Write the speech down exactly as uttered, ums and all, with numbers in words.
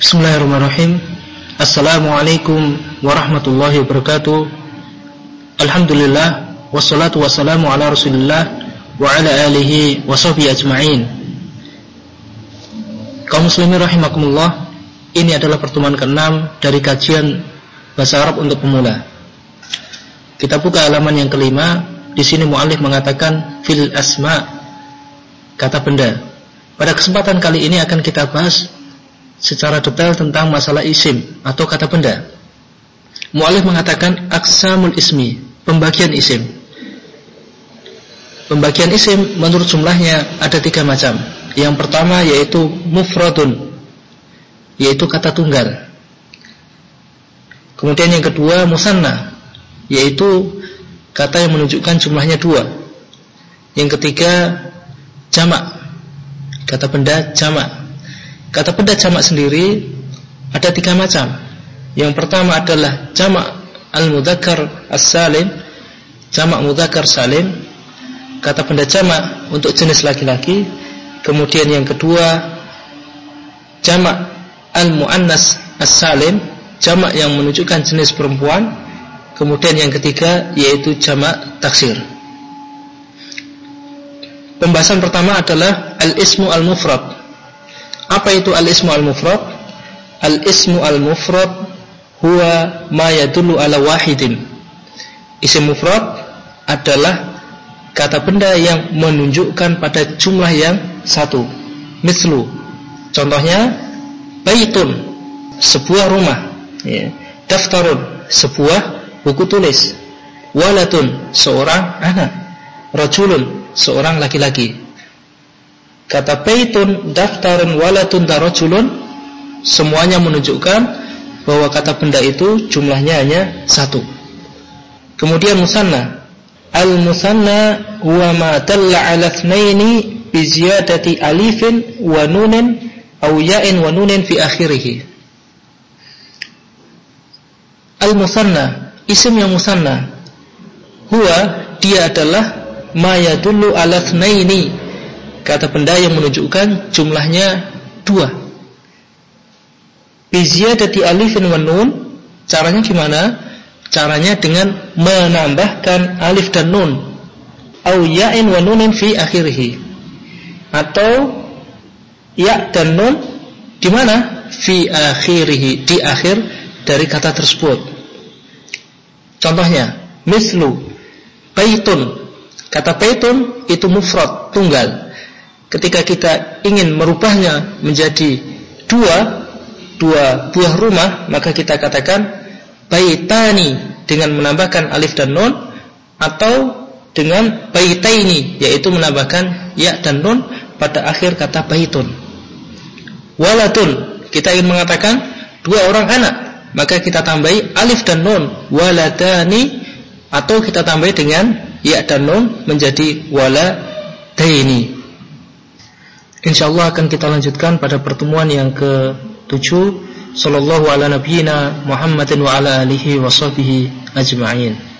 Bismillahirrahmanirrahim. Assalamualaikum warahmatullahi wabarakatuh. Alhamdulillah, wassalatu wassalamu ala Rasulillah wa ala alihi wa sahbihi ajma'in. Kaum muslimin rahimakumullah, ini adalah pertemuan keenam dari kajian bahasa Arab untuk pemula. Kita buka halaman yang kelima. Di sini mu'allif mengatakan fil asma, kata benda. Pada kesempatan kali ini akan kita bahas secara detail tentang masalah isim atau kata benda. Mu'allif mengatakan aqsamul ismi, pembagian isim. Pembagian isim menurut jumlahnya ada tiga macam. Yang pertama yaitu mufradun, yaitu kata tunggal. Kemudian yang kedua musanna, yaitu kata yang menunjukkan jumlahnya dua. Yang ketiga jamak, kata benda jamak. Kata benda jamak sendiri ada tiga macam. Yang pertama adalah jamak al-mudzakkar as-salim, jamak mudzakkar salim, kata benda jamak untuk jenis laki-laki. Kemudian yang kedua jamak al-muannas as-salim, jamak yang menunjukkan jenis perempuan. Kemudian yang ketiga yaitu jamak taksir. Pembahasan pertama adalah al-ismu al-mufrad. Apa itu al-ismu al-mufrad? Al-ismu al-mufrad huwa ma yadullu ala wahidin. Isim mufrad adalah kata benda yang menunjukkan pada jumlah yang satu. Mislu, contohnya baitun, sebuah rumah, ya. Daftarun, sebuah buku tulis. Walatun, seorang anak. Rajulun, seorang laki-laki. Kata baitun, daftarun, walatun, darajulun, semuanya menunjukkan bahwa kata benda itu jumlahnya hanya satu. Kemudian musanna. Al-musanna huwa ma dalla ala itsnaini bi ziyadati alifin wa nunin aw ya'in wa nunin fi akhirih. Al-musanna, isim yang musanna, huwa, dia adalah ma yadullu ala itsnaini, kata benda yang menunjukkan jumlahnya dua. Biziyadati alifin wa nun, caranya gimana? Caranya dengan menambahkan alif dan nun. Au ya'in wa nunin fi akhirih. Atau ya dan nun di mana? Fi akhirih, di akhir dari kata tersebut. Contohnya, mislu baitun. Kata baitun itu mufrad, tunggal. Ketika kita ingin merubahnya menjadi dua, dua buah rumah, maka kita katakan baitani dengan menambahkan alif dan nun, atau dengan baitaini, yaitu menambahkan ya dan nun pada akhir kata baitun. Waladun, kita ingin mengatakan dua orang anak, maka kita tambahi alif dan nun, waladani, atau kita tambahi dengan ya dan nun menjadi waladaini. InsyaAllah akan kita lanjutkan pada pertemuan yang ketujuh. Sallallahu ala nabiyyina Muhammadin wa ala alihi wa sahbihi ajma'in.